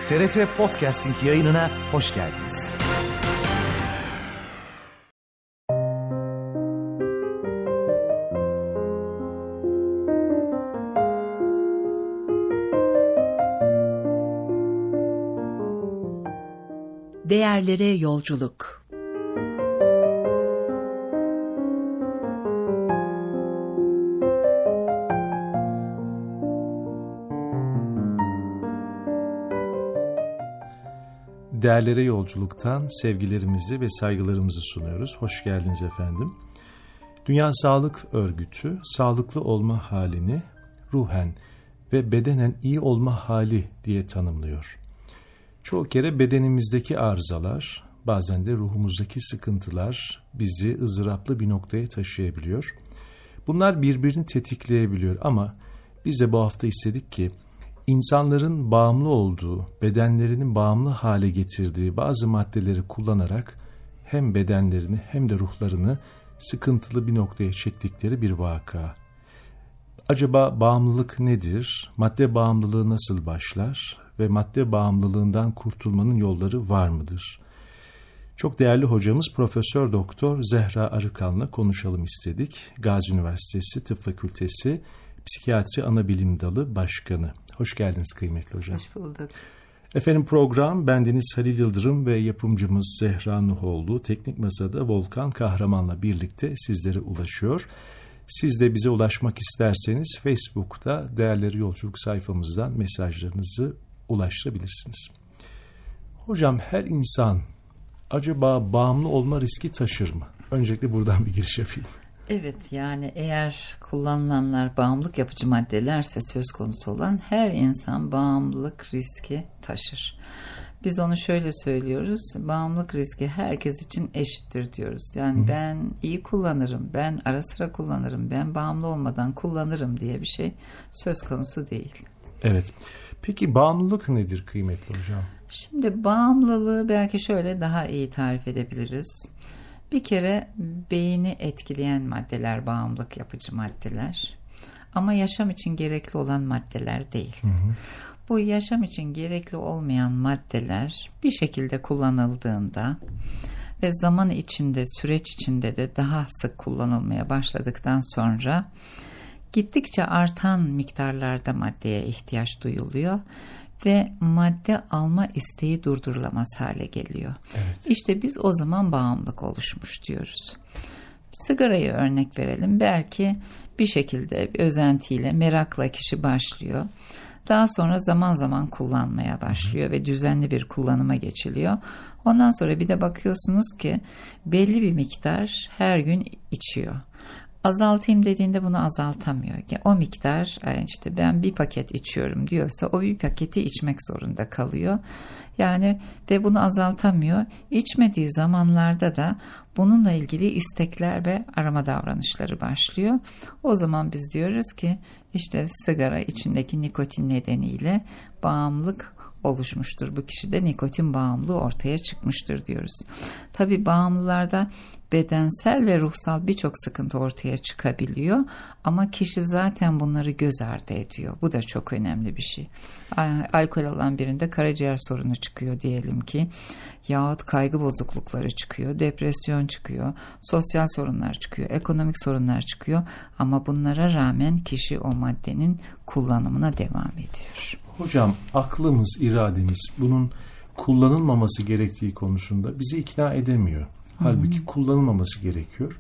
TRT Podcasting yayınına hoş geldiniz. Değerlere yolculuk. Değerlere yolculuktan sevgilerimizi ve saygılarımızı sunuyoruz. Hoş geldiniz efendim. Dünya Sağlık Örgütü, sağlıklı olma halini ruhen ve bedenen iyi olma hali diye tanımlıyor. Çoğu kere bedenimizdeki arızalar, bazen de ruhumuzdaki sıkıntılar bizi ızdıraplı bir noktaya taşıyabiliyor. Bunlar birbirini tetikleyebiliyor ama biz de bu hafta istedik ki İnsanların bağımlı olduğu, bedenlerinin bağımlı hale getirdiği bazı maddeleri kullanarak hem bedenlerini hem de ruhlarını sıkıntılı bir noktaya çektikleri bir vaka. Acaba bağımlılık nedir? Madde bağımlılığı nasıl başlar? Ve madde bağımlılığından kurtulmanın yolları var mıdır? Çok değerli hocamız Profesör Doktor Zehra Arıkan'la konuşalım istedik. Gazi Üniversitesi Tıp Fakültesi Psikiyatri Anabilim Dalı Başkanı. Hoş geldiniz kıymetli hocam. Hoş bulduk. Efendim program bendeniz Halil Yıldırım ve yapımcımız Zehra Nuhoğlu. Teknik Masa'da Volkan Kahraman'la birlikte sizlere ulaşıyor. Siz de bize ulaşmak isterseniz Facebook'ta Değerleri Yolculuk sayfamızdan mesajlarınızı ulaştırabilirsiniz. Hocam her insan acaba bağımlı olma riski taşır mı? Öncelikle buradan bir giriş yapayım. Evet, yani eğer kullanılanlar bağımlılık yapıcı maddelerse söz konusu olan her insan bağımlılık riski taşır. Biz onu şöyle söylüyoruz, bağımlılık riski herkes için eşittir diyoruz. Yani ben iyi kullanırım, ben ara sıra kullanırım, ben bağımlı olmadan kullanırım diye bir şey söz konusu değil. Evet. Peki bağımlılık nedir kıymetli hocam? Şimdi bağımlılığı belki şöyle daha iyi tarif edebiliriz. Bir kere beyni etkileyen maddeler bağımlılık yapıcı maddeler. Ama yaşam için gerekli olan maddeler değil. Bu yaşam için gerekli olmayan maddeler bir şekilde kullanıldığında ve zaman içinde, süreç içinde de daha sık kullanılmaya başladıktan sonra gittikçe artan miktarlarda maddeye ihtiyaç duyuluyor ve madde alma isteği durdurulamaz hale geliyor. Evet. İşte biz o zaman bağımlılık oluşmuş diyoruz. Sigarayı örnek verelim. Belki bir şekilde bir özentiyle, merakla kişi başlıyor. Daha sonra zaman zaman kullanmaya başlıyor ve düzenli bir kullanıma geçiliyor. Ondan sonra bir de bakıyorsunuz ki belli bir miktar her gün içiyor. Azaltayım dediğinde bunu azaltamıyor. Yani o miktar, yani işte ben bir paket içiyorum diyorsa o bir paketi içmek zorunda kalıyor. Yani ve bunu azaltamıyor. İçmediği zamanlarda da bununla ilgili istekler ve arama davranışları başlıyor. O zaman biz diyoruz ki işte sigara içindeki nikotin nedeniyle bağımlılık oluşmuştur. Bu kişide nikotin bağımlılığı ortaya çıkmıştır diyoruz. Tabii bağımlılarda bedensel ve ruhsal birçok sıkıntı ortaya çıkabiliyor ama kişi zaten bunları göz ardı ediyor. Bu da çok önemli bir şey. Alkol alan birinde karaciğer sorunu çıkıyor diyelim ki, yahut kaygı bozuklukları çıkıyor, depresyon çıkıyor, sosyal sorunlar çıkıyor, ekonomik sorunlar çıkıyor ama bunlara rağmen kişi o maddenin kullanımına devam ediyor. Hocam aklımız, irademiz bunun kullanılmaması gerektiği konusunda bizi ikna edemiyor. Halbuki kullanılmaması gerekiyor.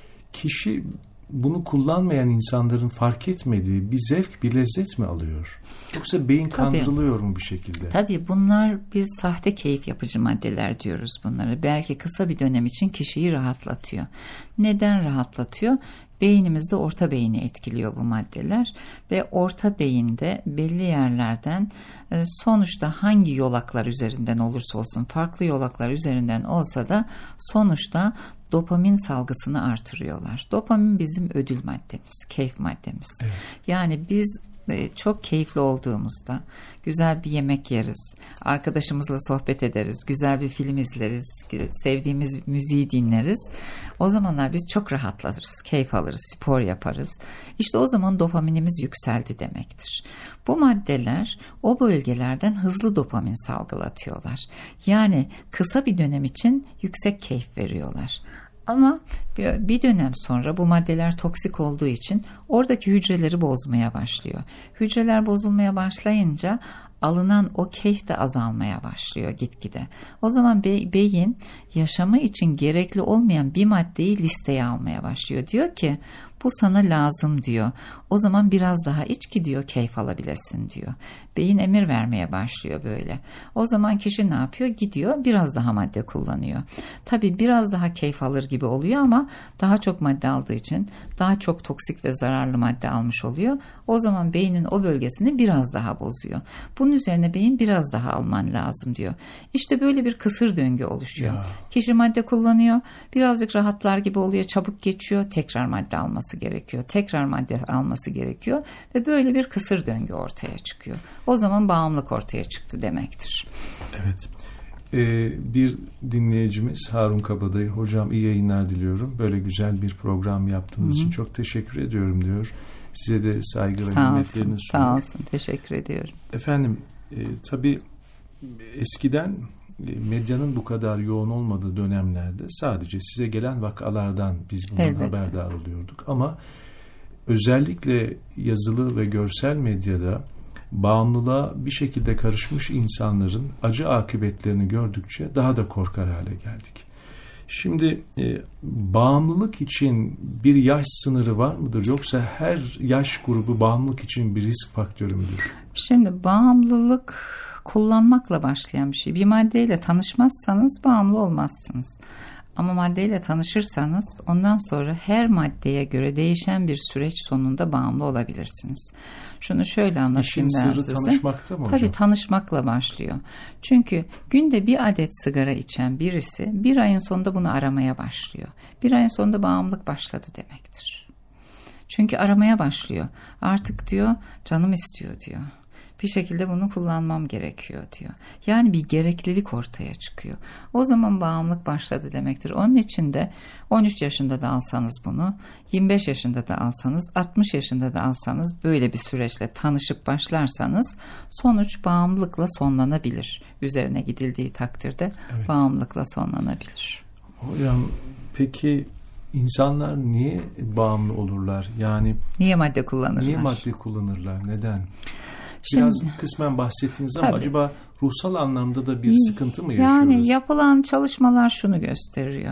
Kişi bunu kullanmayan insanların fark etmediği bir zevk, bir lezzet mi alıyor? Yoksa beyin kandırılıyor mu bir şekilde? Tabii bunlar biz sahte keyif yapıcı maddeler diyoruz bunları. Belki kısa bir dönem için kişiyi rahatlatıyor. Neden rahatlatıyor? Beynimizde orta beyni etkiliyor bu maddeler ve orta beyinde belli yerlerden sonuçta hangi yolaklar üzerinden olursa olsun, farklı yolaklar üzerinden olsa da sonuçta dopamin salgısını artırıyorlar. Dopamin bizim ödül maddemiz, keyif maddemiz. Evet. Yani biz çok keyifli olduğumuzda güzel bir yemek yeriz, arkadaşımızla sohbet ederiz, güzel bir film izleriz, sevdiğimiz müziği dinleriz. O zamanlar biz çok rahatlarız, keyif alırız, spor yaparız. İşte o zaman dopaminimiz yükseldi demektir. Bu maddeler o bölgelerden hızlı dopamin salgılatıyorlar. Yani kısa bir dönem için yüksek keyif veriyorlar. Ama bir dönem sonra bu maddeler toksik olduğu için oradaki hücreleri bozmaya başlıyor. Hücreler bozulmaya başlayınca alınan o keyif de azalmaya başlıyor gitgide. O zaman beyin yaşamı için gerekli olmayan bir maddeyi listeye almaya başlıyor. Diyor ki bu sana lazım diyor. O zaman biraz daha iç ki diyor, keyif alabilesin diyor. Beyin emir vermeye başlıyor böyle. O zaman kişi ne yapıyor? Gidiyor biraz daha madde kullanıyor. Tabii biraz daha keyif alır gibi oluyor ama daha çok madde aldığı için daha çok toksik ve zararlı madde almış oluyor. O zaman beynin o bölgesini biraz daha bozuyor. Bunun üzerine beyin biraz daha alman lazım diyor. İşte böyle bir kısır döngü oluşuyor. Ya. Kişi madde kullanıyor, birazcık rahatlar gibi oluyor, çabuk geçiyor, tekrar madde alması gerekiyor. Tekrar madde alması gerekiyor ve böyle bir kısır döngü ortaya çıkıyor. O zaman bağımlılık ortaya çıktı demektir. Evet. Bir dinleyicimiz Harun Kabadayı, hocam iyi yayınlar diliyorum. Böyle güzel bir program yaptığınız için çok teşekkür ediyorum diyor. Size de saygı ve hürmetlerimi sunuyor. Sağ olsun, teşekkür ediyorum. Efendim, tabii eskiden medyanın bu kadar yoğun olmadığı dönemlerde sadece size gelen vakalardan biz bundan haberdar oluyorduk. Ama özellikle yazılı ve görsel medyada bağımlılığa bir şekilde karışmış insanların acı akıbetlerini gördükçe daha da korkar hale geldik. Şimdi bağımlılık için bir yaş sınırı var mıdır? Yoksa her yaş grubu bağımlılık için bir risk faktörü müdür? Şimdi bağımlılık kullanmakla başlayan bir şey. Bir maddeyle tanışmazsanız bağımlı olmazsınız. Ama maddeyle tanışırsanız ondan sonra her maddeye göre değişen bir süreç sonunda bağımlı olabilirsiniz. Şunu şöyle anlatayım ben size. Tanışmakta mı hocam? Tabii tanışmakla başlıyor. Çünkü günde bir adet sigara içen birisi bir ayın sonunda bunu aramaya başlıyor. Bir ayın sonunda bağımlılık başladı demektir. Çünkü aramaya başlıyor. Artık diyor canım istiyor diyor. Bir şekilde bunu kullanmam gerekiyor diyor. Yani bir gereklilik ortaya çıkıyor. O zaman bağımlılık başladı demektir. Onun için de 13 yaşında da alsanız bunu, 25 yaşında da alsanız, 60 yaşında da alsanız böyle bir süreçle tanışıp başlarsanız sonuç bağımlılıkla sonlanabilir. Üzerine gidildiği takdirde bağımlılıkla sonlanabilir. Hocam peki insanlar niye bağımlı olurlar? Yani niye madde kullanırlar? Niye madde kullanırlar? Neden? Biraz kısmen bahsettiniz ama acaba ruhsal anlamda da bir sıkıntı mı yaşıyoruz? Yani yapılan çalışmalar şunu gösteriyor.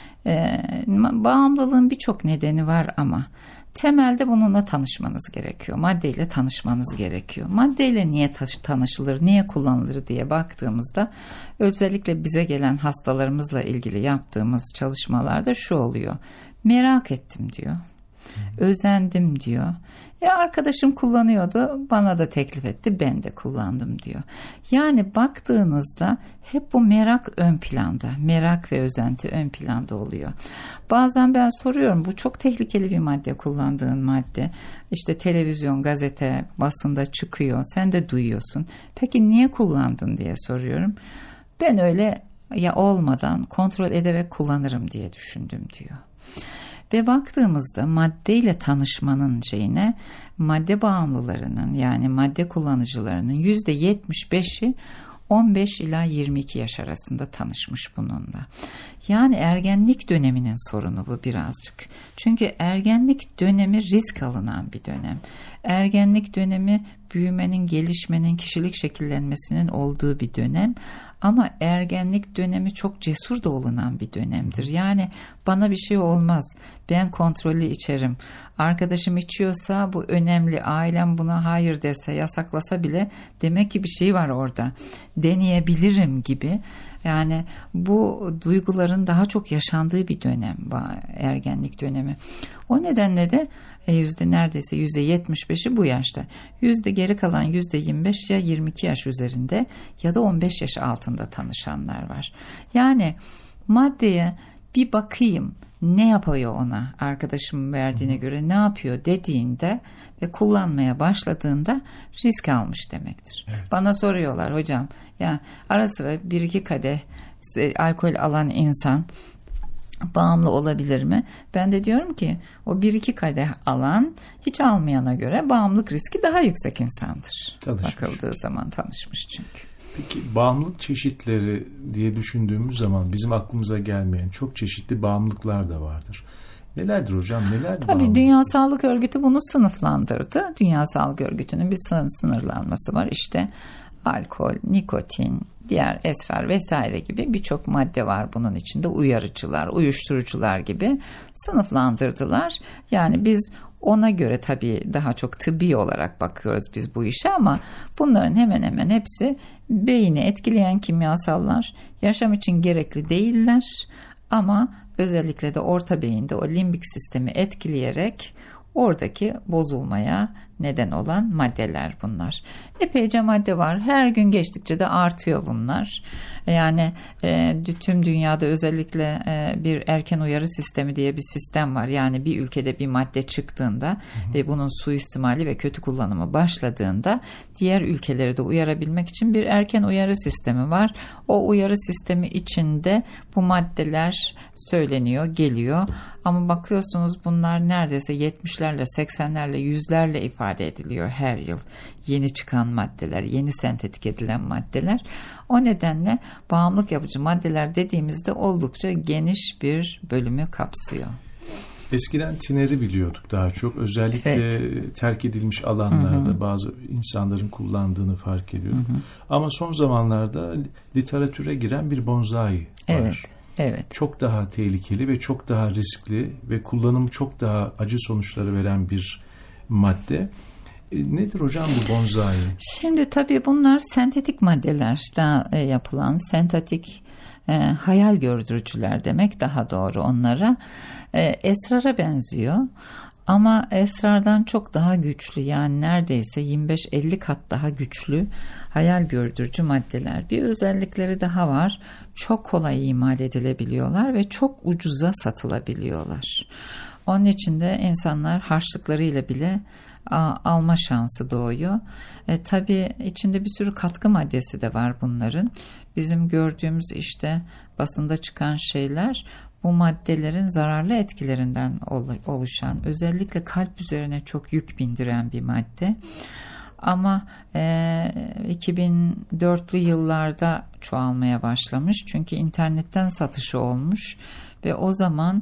Bağımlılığın birçok nedeni var ama temelde bununla tanışmanız gerekiyor. Maddeyle tanışmanız gerekiyor. Maddeyle niye tanışılır, niye kullanılır diye baktığımızda özellikle bize gelen hastalarımızla ilgili yaptığımız çalışmalarda şu oluyor. Merak ettim diyor. Özendim diyor. Arkadaşım kullanıyordu, bana da teklif etti, ben de kullandım diyor. Yani baktığınızda hep bu merak ön planda, merak ve özenti ön planda oluyor. Bazen ben soruyorum, bu çok tehlikeli bir madde, kullandığın madde. İşte televizyon, gazete, basında çıkıyor, sen de duyuyorsun. Peki niye kullandın diye soruyorum. Ben öyle olmadan kontrol ederek kullanırım diye düşündüm diyor. Ve baktığımızda maddeyle tanışmanın madde bağımlılarının yani madde kullanıcılarının %75'i 15 ila 22 yaş arasında tanışmış bununla. Yani ergenlik döneminin sorunu bu birazcık. Çünkü ergenlik dönemi risk alınan bir dönem. Ergenlik dönemi büyümenin, gelişmenin, kişilik şekillenmesinin olduğu bir dönem. Ama ergenlik dönemi çok cesur da olunan bir dönemdir. Yani bana bir şey olmaz, ben kontrollü içerim. Arkadaşım içiyorsa bu önemli, ailem buna hayır dese, yasaklasa bile demek ki bir şey var orada. Deneyebilirim gibi. Yani bu duyguların daha çok yaşandığı bir dönem ergenlik dönemi. O nedenle de neredeyse %75'i bu yaşta. Geri kalan %25 ya 22 yaş üzerinde ya da 15 yaş altında tanışanlar var. Yani maddeye bir bakayım ne yapıyor ona, arkadaşımın verdiğine göre ne yapıyor dediğinde ve kullanmaya başladığında risk almış demektir. Evet. Bana soruyorlar, hocam ya ara sıra 1-2 kadeh alkol alan insan bağımlı olabilir mi? Ben de diyorum ki o 1-2 kadeh alan hiç almayana göre bağımlılık riski daha yüksek insandır. Bakıldığı zaman tanışmış çünkü. Peki bağımlılık çeşitleri diye düşündüğümüz zaman bizim aklımıza gelmeyen çok çeşitli bağımlılıklar da vardır. Nelerdir hocam? Neler Tabii bağımlılık? Dünya Sağlık Örgütü bunu sınıflandırdı. Dünya Sağlık Örgütü'nün bir sınırlanması var. İşte alkol, nikotin, diğer esrar vesaire gibi birçok madde var bunun içinde. Uyarıcılar, uyuşturucular gibi sınıflandırdılar. Yani biz ona göre tabii daha çok tıbbi olarak bakıyoruz biz bu işe ama bunların hemen hemen hepsi beyni etkileyen kimyasallar, yaşam için gerekli değiller ama özellikle de orta beyinde o limbik sistemi etkileyerek oradaki bozulmaya neden olan maddeler bunlar. Epeyce madde var. Her gün geçtikçe de artıyor bunlar. Yani tüm dünyada özellikle bir erken uyarı sistemi diye bir sistem var. Yani bir ülkede bir madde çıktığında ve bunun suistimali ve kötü kullanımı başladığında diğer ülkeleri de uyarabilmek için bir erken uyarı sistemi var. O uyarı sistemi içinde bu maddeler söyleniyor, geliyor. Ama bakıyorsunuz bunlar neredeyse 70'lerle, 80'lerle, 100'lerle ifade ediliyor her yıl. Yeni çıkan maddeler, yeni sentetik edilen maddeler. O nedenle bağımlılık yapıcı maddeler dediğimizde oldukça geniş bir bölümü kapsıyor. Eskiden tineri biliyorduk daha çok. Özellikle terk edilmiş alanlarda bazı insanların kullandığını fark ediyorduk. Ama son zamanlarda literatüre giren bir bonzai var. Evet. Çok daha tehlikeli ve çok daha riskli ve kullanımı çok daha acı sonuçları veren bir madde. Nedir hocam bu bonzai? Şimdi tabii bunlar sentetik maddelerden yapılan sentetik hayal gördürücüler demek daha doğru onlara. Esrara benziyor ama esrardan çok daha güçlü, yani neredeyse 25-50 kat daha güçlü hayal gördürücü maddeler. Bir özellikleri daha var. Çok kolay imal edilebiliyorlar ve çok ucuza satılabiliyorlar. Onun için de insanlar harçlıklarıyla bile alma şansı doğuyor. Tabii içinde bir sürü katkı maddesi de var bunların. Bizim gördüğümüz işte basında çıkan şeyler bu maddelerin zararlı etkilerinden oluşan, özellikle kalp üzerine çok yük bindiren bir madde. Ama 2004'lü yıllarda çoğalmaya başlamış. Çünkü internetten satışı olmuş ve o zaman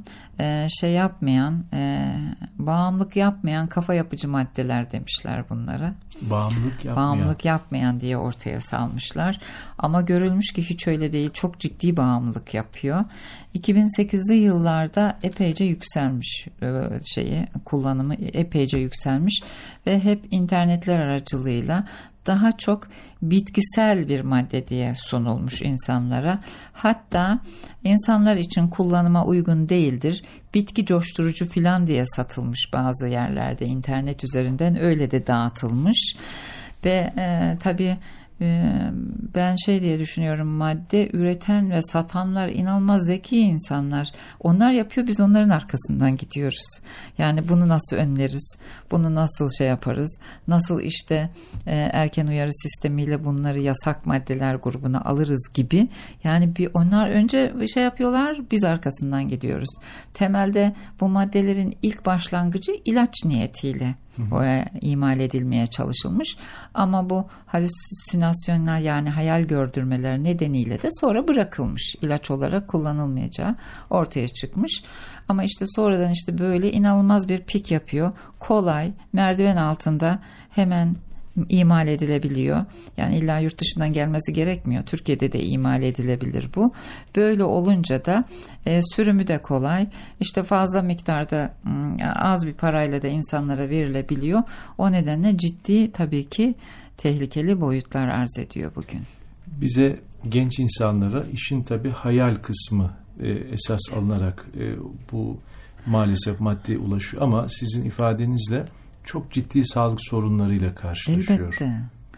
bağımlılık yapmayan kafa yapıcı maddeler demişler bunlara. Bağımlılık yapmayan diye ortaya salmışlar. Ama görülmüş ki hiç öyle değil. Çok ciddi bağımlılık yapıyor. 2008'li yıllarda epeyce yükselmiş kullanımı epeyce yükselmiş ve hep internetler aracılığıyla daha çok bitkisel bir madde diye sunulmuş insanlara. Hatta insanlar için kullanıma uygun değildir, bitki coşturucu filan diye satılmış bazı yerlerde, internet üzerinden öyle de dağıtılmış. Ve tabii ben diye düşünüyorum, madde üreten ve satanlar inanılmaz zeki insanlar. Onlar yapıyor, biz onların arkasından gidiyoruz. Yani bunu nasıl önleriz? Bunu nasıl yaparız? Nasıl erken uyarı sistemiyle bunları yasak maddeler grubuna alırız gibi. Yani onlar önce yapıyorlar, biz arkasından gidiyoruz. Temelde bu maddelerin ilk başlangıcı ilaç niyetiyle imal edilmeye çalışılmış. Ama bu halüsinasyonlar, yani hayal gördürmeler nedeniyle de sonra bırakılmış. İlaç olarak kullanılmayacağı ortaya çıkmış. Ama sonradan böyle inanılmaz bir pik yapıyor. Kolay, merdiven altında hemen imal edilebiliyor. Yani illa yurt dışından gelmesi gerekmiyor. Türkiye'de de imal edilebilir bu. Böyle olunca da sürümü de kolay. Fazla miktarda az bir parayla da insanlara verilebiliyor. O nedenle ciddi, tabii ki tehlikeli boyutlar arz ediyor bugün. Bize, genç insanlara işin tabii hayal kısmı esas alınarak bu maalesef maddeye ulaşıyor. Ama sizin ifadenizle çok ciddi sağlık sorunlarıyla karşılaşıyor. Elbette.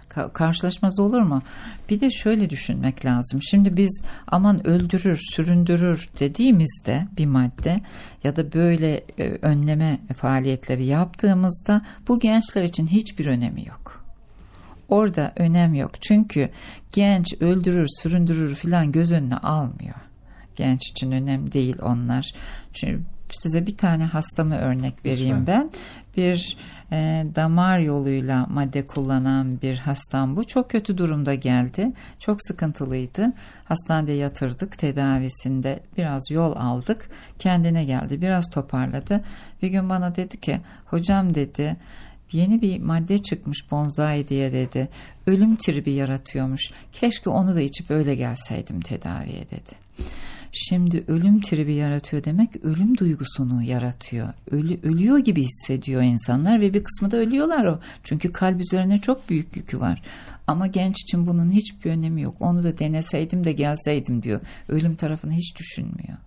Karşılaşmaz olur mu? Bir de şöyle düşünmek lazım. Şimdi biz aman öldürür, süründürür dediğimizde bir madde ya da böyle önleme faaliyetleri yaptığımızda bu gençler için hiçbir önemi yok. Orada önem yok. Çünkü genç öldürür, süründürür filan göz önüne almıyor. Genç için önemli değil onlar. Çünkü size bir tane hastamı örnek vereyim ben. Bir damar yoluyla madde kullanan bir hastam bu. Çok kötü durumda geldi. Çok sıkıntılıydı. Hastanede yatırdık. Tedavisinde biraz yol aldık. Kendine geldi. Biraz toparladı. Bir gün bana dedi ki hocam dedi yeni bir madde çıkmış bonsai diye dedi. Ölüm tribi yaratıyormuş. Keşke onu da içip öyle gelseydim tedaviye dedi. Şimdi ölüm tribi yaratıyor demek ölüm duygusunu yaratıyor. Ölüyor gibi hissediyor insanlar ve bir kısmı da ölüyorlar o. Çünkü kalp üzerine çok büyük yükü var. Ama genç için bunun hiçbir önemi yok. Onu da deneseydim de gelseydim diyor. Ölüm tarafını hiç düşünmüyor.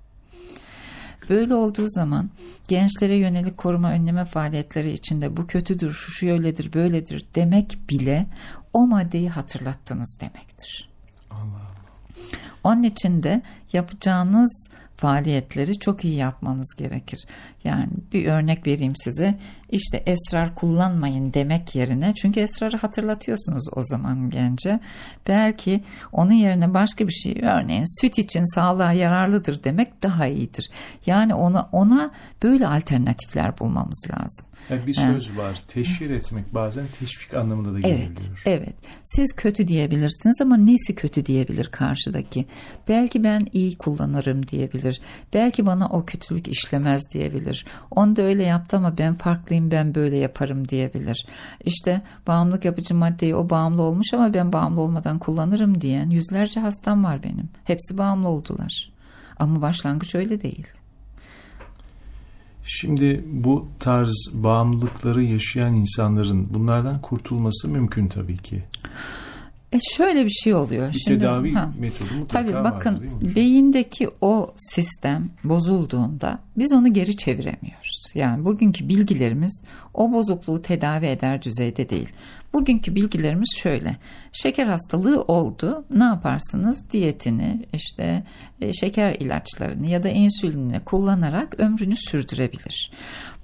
Böyle olduğu zaman gençlere yönelik koruma önleme faaliyetleri içinde bu kötüdür, şu şöyledir, böyledir demek bile o maddeyi hatırlattınız demektir. Allah. Onun için de yapacağınız faaliyetleri çok iyi yapmanız gerekir. Yani bir örnek vereyim size. İşte esrar kullanmayın demek yerine, çünkü esrarı hatırlatıyorsunuz o zaman gence. Belki onun yerine başka bir şey, örneğin süt için sağlığa yararlıdır demek daha iyidir. Yani ona böyle alternatifler bulmamız lazım. Yani bir söz var. Teşhir etmek bazen teşvik anlamında da gelebiliyor. Evet. Siz kötü diyebilirsiniz ama nesi kötü diyebilir karşıdaki? Belki ben iyi kullanırım diyebilir. Belki bana o kötülük işlemez diyebilir. Onu da öyle yaptı ama ben farklıyım, ben böyle yaparım diyebilir. İşte bağımlılık yapıcı maddeyi o bağımlı olmuş ama ben bağımlı olmadan kullanırım diyen yüzlerce hastam var benim. Hepsi bağımlı oldular. Ama başlangıç öyle değil. Şimdi bu tarz bağımlılıkları yaşayan insanların bunlardan kurtulması mümkün tabii ki. Şöyle bir şey oluyor. Bir tedavi metodu mutlaka tabii bakın, vardır, değil mi? beyindeki o sistem bozulduğunda biz onu geri çeviremiyoruz. Yani bugünkü bilgilerimiz o bozukluğu tedavi eder düzeyde değil. Bugünkü bilgilerimiz şöyle: şeker hastalığı oldu, ne yaparsınız? Diyetini, işte şeker ilaçlarını ya da insülinini kullanarak ömrünü sürdürebilir.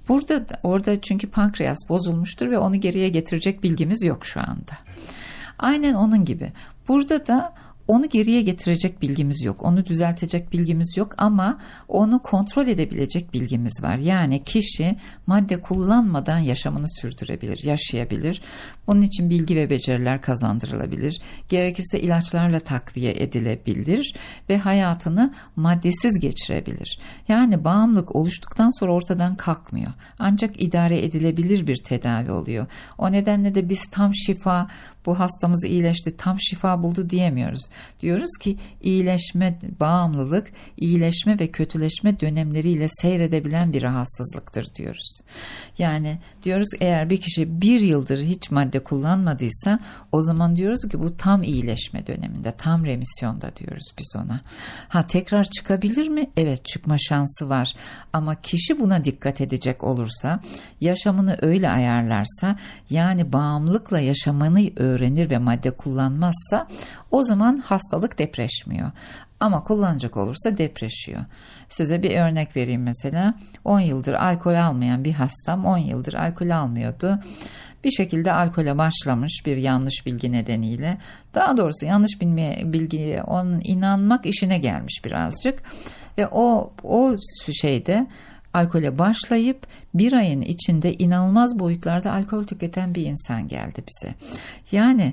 Orada çünkü pankreas bozulmuştur ve onu geriye getirecek bilgimiz yok şu anda. Aynen onun gibi. Burada da onu geriye getirecek bilgimiz yok. Onu düzeltecek bilgimiz yok ama onu kontrol edebilecek bilgimiz var. Yani kişi madde kullanmadan yaşamını sürdürebilir, yaşayabilir. Bunun için bilgi ve beceriler kazandırılabilir. Gerekirse ilaçlarla takviye edilebilir ve hayatını maddesiz geçirebilir. Yani bağımlılık oluştuktan sonra ortadan kalkmıyor. Ancak idare edilebilir bir tedavi oluyor. O nedenle de biz tam şifa, bu hastamız iyileşti, tam şifa buldu diyemiyoruz. Diyoruz ki iyileşme, bağımlılık, iyileşme ve kötüleşme dönemleriyle seyredebilen bir rahatsızlıktır diyoruz. Yani diyoruz eğer bir kişi 1 yıldır hiç madde kullanmadıysa o zaman diyoruz ki bu tam iyileşme döneminde, tam remisyonda diyoruz biz ona. Tekrar çıkabilir mi? Evet, çıkma şansı var. Ama kişi buna dikkat edecek olursa, yaşamını öyle ayarlarsa, yani bağımlılıkla yaşamanı öğrenir ve madde kullanmazsa o zaman hastalık depreşmiyor. Ama kullanacak olursa depreşiyor. Size bir örnek vereyim mesela. 10 yıldır alkol almayan bir hastam 10 yıldır alkol almıyordu. Bir şekilde alkole başlamış bir yanlış bilgi nedeniyle. Daha doğrusu yanlış bilgiye onun inanmak işine gelmiş birazcık. Ve o şeyde alkole başlayıp 1 ayın içinde inanılmaz boyutlarda alkol tüketen bir insan geldi bize. Yani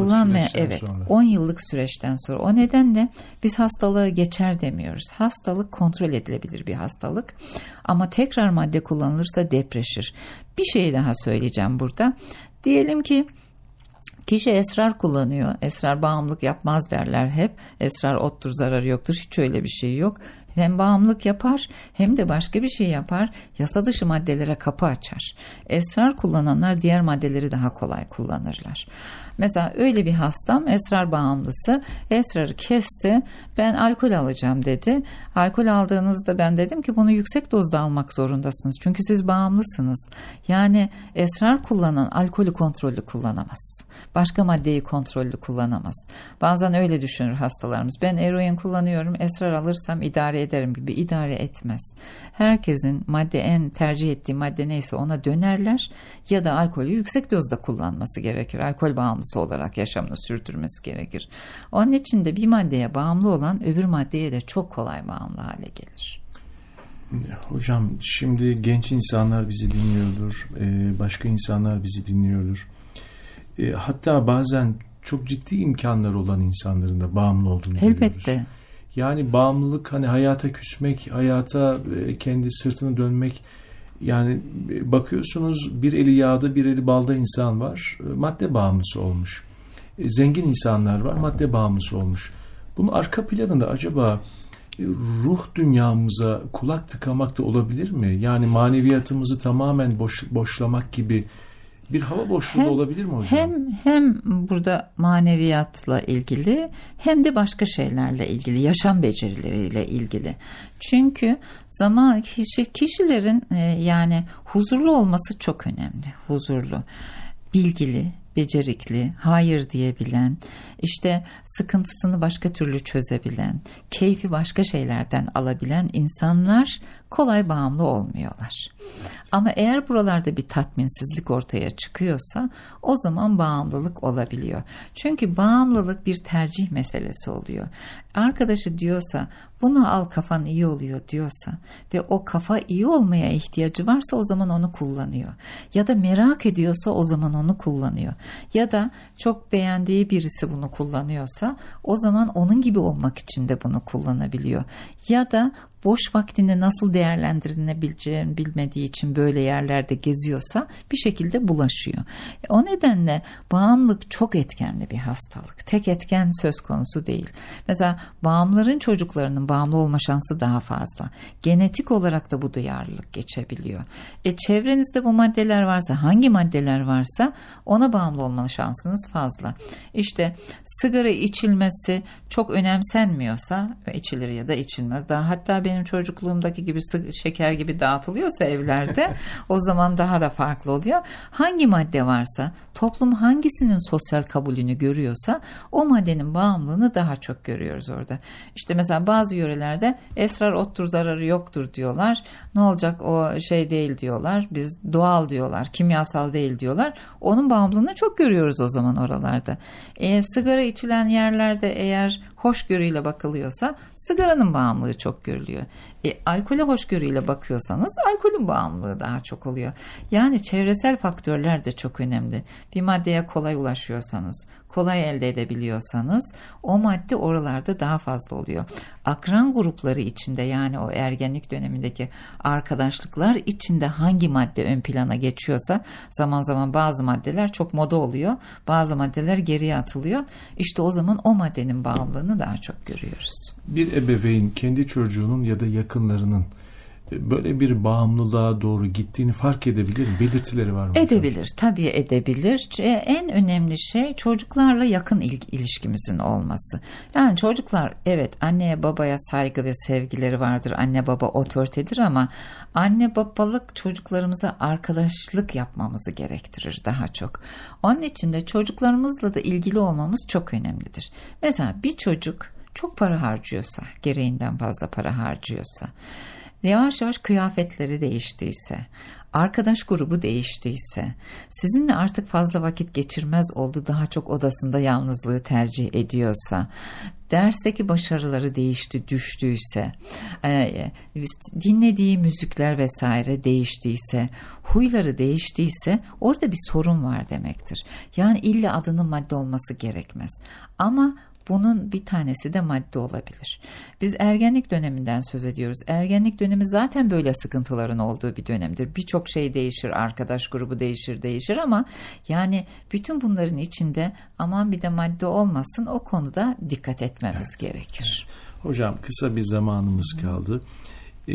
10 yıllık süreçten sonra. O nedenle biz hastalığı geçer demiyoruz. Hastalık kontrol edilebilir bir hastalık. Ama tekrar madde kullanılırsa depreşir. Bir şey daha söyleyeceğim burada. Diyelim ki kişi esrar kullanıyor. Esrar bağımlılık yapmaz derler hep. Esrar ottur, zararı yoktur. Hiç öyle bir şey yok. Hem bağımlılık yapar hem de başka bir şey yapar. Yasa dışı maddelere kapı açar. Esrar kullananlar diğer maddeleri daha kolay kullanırlar. Mesela öyle bir hastam esrar bağımlısı, esrarı kesti, ben alkol alacağım dedi. Alkol aldığınızda ben dedim ki bunu yüksek dozda almak zorundasınız. Çünkü siz bağımlısınız. Yani esrar kullanan alkolü kontrollü kullanamaz. Başka maddeyi kontrollü kullanamaz. Bazen öyle düşünür hastalarımız. Ben eroin kullanıyorum, esrar alırsam idare ederim gibi. İdare etmez. Herkesin en tercih ettiği madde neyse ona dönerler ya da alkolü yüksek dozda kullanması gerekir. Alkol bağımlısı olarak yaşamını sürdürmesi gerekir. Onun için de bir maddeye bağımlı olan öbür maddeye de çok kolay bağımlı hale gelir. Hocam şimdi genç insanlar bizi dinliyordur, başka insanlar bizi dinliyordur. Hatta bazen çok ciddi imkanları olan insanların da bağımlı olduğunu görüyoruz. Elbette. Yani bağımlılık hani hayata küsmek, hayata kendi sırtını dönmek. Yani bakıyorsunuz bir eli yağda bir eli balda insan var, madde bağımlısı olmuş. Zengin insanlar var, madde bağımlısı olmuş. Bunun arka planında acaba ruh dünyamıza kulak tıkamak da olabilir mi? Yani maneviyatımızı tamamen boşlamak gibi bir hava boşluğu da olabilir mi hocam? Hem burada maneviyatla ilgili hem de başka şeylerle ilgili, yaşam becerileriyle ilgili. Çünkü kişilerin yani huzurlu olması çok önemli. Huzurlu, bilgili, becerikli, hayır diyebilen, işte sıkıntısını başka türlü çözebilen, keyfi başka şeylerden alabilen insanlar kolay bağımlı olmuyorlar. Ama eğer buralarda bir tatminsizlik ortaya çıkıyorsa o zaman bağımlılık olabiliyor. Çünkü bağımlılık bir tercih meselesi oluyor. Arkadaşı diyorsa bunu al kafan iyi oluyor diyorsa ve o kafa iyi olmaya ihtiyacı varsa o zaman onu kullanıyor. Ya da merak ediyorsa o zaman onu kullanıyor. Ya da çok beğendiği birisi bunu kullanıyorsa o zaman onun gibi olmak için de bunu kullanabiliyor. Ya da boş vaktini nasıl değerlendirilebileceğini bilmediği için böyle yerlerde geziyorsa bir şekilde bulaşıyor. O nedenle bağımlılık çok etkenli bir hastalık. Tek etken söz konusu değil. Mesela bağımlıların çocuklarının bağımlı olma şansı daha fazla. Genetik olarak da bu duyarlılık geçebiliyor. Çevrenizde bu maddeler varsa, hangi maddeler varsa ona bağımlı olma şansınız fazla. İşte sigara içilmesi çok önemsenmiyorsa içilir ya da içilmez. Daha hatta benim çocukluğumdaki gibi şeker gibi dağıtılıyorsa evlerde o zaman daha da farklı oluyor. Hangi madde varsa, toplum hangisinin sosyal kabulünü görüyorsa o maddenin bağımlılığını daha çok görüyoruz orada. İşte mesela bazı yörelerde esrar ottur zararı yoktur diyorlar. Ne olacak o şey değil diyorlar. Biz doğal diyorlar, kimyasal değil diyorlar. Onun bağımlılığını çok görüyoruz o zaman oralarda. Sigara içilen yerlerde eğer hoşgörüyle bakılıyorsa sigaranın bağımlılığı çok görülüyor. Alkole hoşgörüyle bakıyorsanız alkolün bağımlılığı daha çok oluyor. Yani çevresel faktörler de çok önemli. Bir maddeye kolay ulaşıyorsanız, kolay elde edebiliyorsanız o madde oralarda daha fazla oluyor. Akran grupları içinde yani o ergenlik dönemindeki arkadaşlıklar içinde hangi madde ön plana geçiyorsa zaman zaman bazı maddeler çok moda oluyor. Bazı maddeler geriye atılıyor. İşte o zaman o maddenin bağımlılığını daha çok görüyoruz. Bir ebeveyn kendi çocuğunun ya da yakınlarının böyle bir bağımlılığa doğru gittiğini fark edebilir mi? Belirtileri var mı? Edebilir, tabii edebilir. En önemli şey çocuklarla yakın ilişkimizin olması. Yani çocuklar evet anneye babaya saygı ve sevgileri vardır. Anne baba otoritedir ama anne babalık çocuklarımıza arkadaşlık yapmamızı gerektirir daha çok. Onun için de çocuklarımızla da ilgili olmamız çok önemlidir. Mesela bir çocuk çok para harcıyorsa, gereğinden fazla para harcıyorsa, yavaş yavaş kıyafetleri değiştiyse, arkadaş grubu değiştiyse, sizinle artık fazla vakit geçirmez oldu, daha çok odasında yalnızlığı tercih ediyorsa, dersteki başarıları değişti, düştüyse, dinlediği müzikler vesaire değiştiyse, huyları değiştiyse orada bir sorun var demektir. Yani illa adının madde olması gerekmez. Ama bunun bir tanesi de madde olabilir. Biz ergenlik döneminden söz ediyoruz. Ergenlik dönemi zaten böyle sıkıntıların olduğu bir dönemdir. Birçok şey değişir, arkadaş grubu değişir ama yani bütün bunların içinde aman bir de madde olmasın, o konuda dikkat etmemiz gerekir. Hocam kısa bir zamanımız kaldı.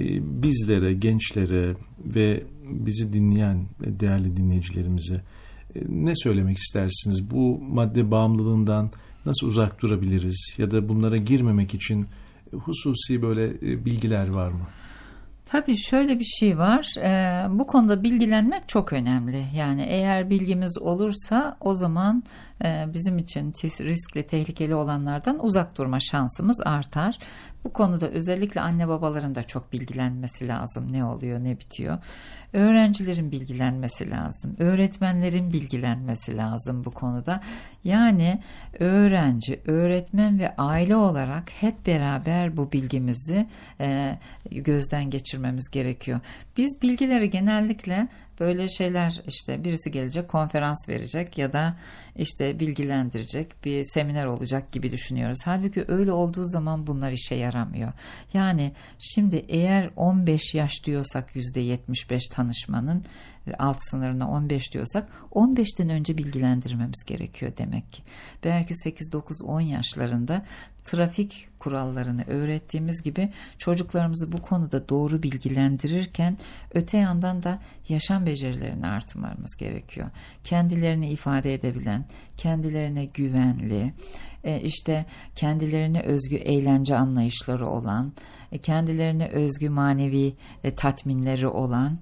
Bizlere, gençlere ve bizi dinleyen değerli dinleyicilerimize Ne söylemek istersiniz? Bu madde bağımlılığından nasıl uzak durabiliriz? Ya da bunlara girmemek için hususi böyle bilgiler var mı? Tabii şöyle bir şey var. Bu konuda bilgilenmek çok önemli. Yani eğer bilgimiz olursa o zaman bizim için riskli, tehlikeli olanlardan uzak durma şansımız artar. Bu konuda özellikle anne babaların da çok bilgilenmesi lazım. Ne oluyor, ne bitiyor. Öğrencilerin bilgilenmesi lazım. Öğretmenlerin bilgilenmesi lazım bu konuda. Yani öğrenci, öğretmen ve aile olarak hep beraber bu bilgimizi gözden geçirmemiz gerekiyor. Biz bilgileri genellikle böyle şeyler, işte birisi gelecek, konferans verecek ya da işte bilgilendirecek, bir seminer olacak gibi düşünüyoruz. Halbuki öyle olduğu zaman bunlar işe yaramıyor. Yani şimdi eğer 15 yaş diyorsak %75 tanışmanın alt sınırına 15 diyorsak 15'ten önce bilgilendirmemiz gerekiyor demek ki. Belki 8, 9, 10 yaşlarında trafik kurallarını öğrettiğimiz gibi çocuklarımızı bu konuda doğru bilgilendirirken öte yandan da yaşam becerilerini artırmamız gerekiyor. Kendilerini ifade edebilen, kendilerine güvenli, işte kendilerine özgü eğlence anlayışları olan, kendilerine özgü manevi tatminleri olan,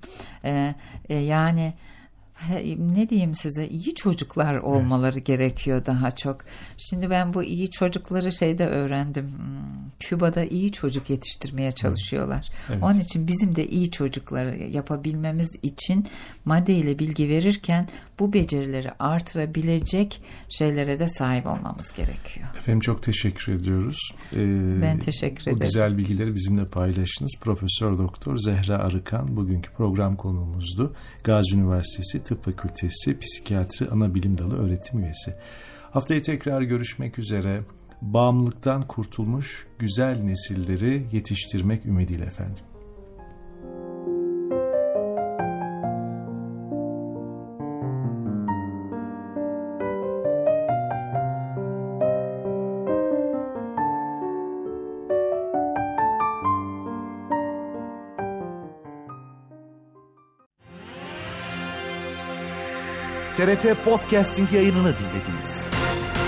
yani ne diyeyim size, iyi çocuklar olmaları gerekiyor daha çok. Şimdi ben bu iyi çocukları şeyde öğrendim. Küba'da iyi çocuk yetiştirmeye çalışıyorlar. Evet. Onun için bizim de iyi çocukları yapabilmemiz için maddeyle bilgi verirken bu becerileri artırabilecek şeylere de sahip olmamız gerekiyor. Efendim çok teşekkür ediyoruz. Ben teşekkür ederim. Bu güzel bilgileri bizimle paylaştınız. Profesör Doktor Zehra Arıkan bugünkü program konuğumuzdu. Gazi Üniversitesi Tıp Fakültesi Psikiyatri Anabilim Dalı öğretim üyesi. Haftaya tekrar görüşmek üzere. Bağımlılıktan kurtulmuş güzel nesilleri yetiştirmek ümidiyle efendim. TRT Podcasting yayınını dinlediniz.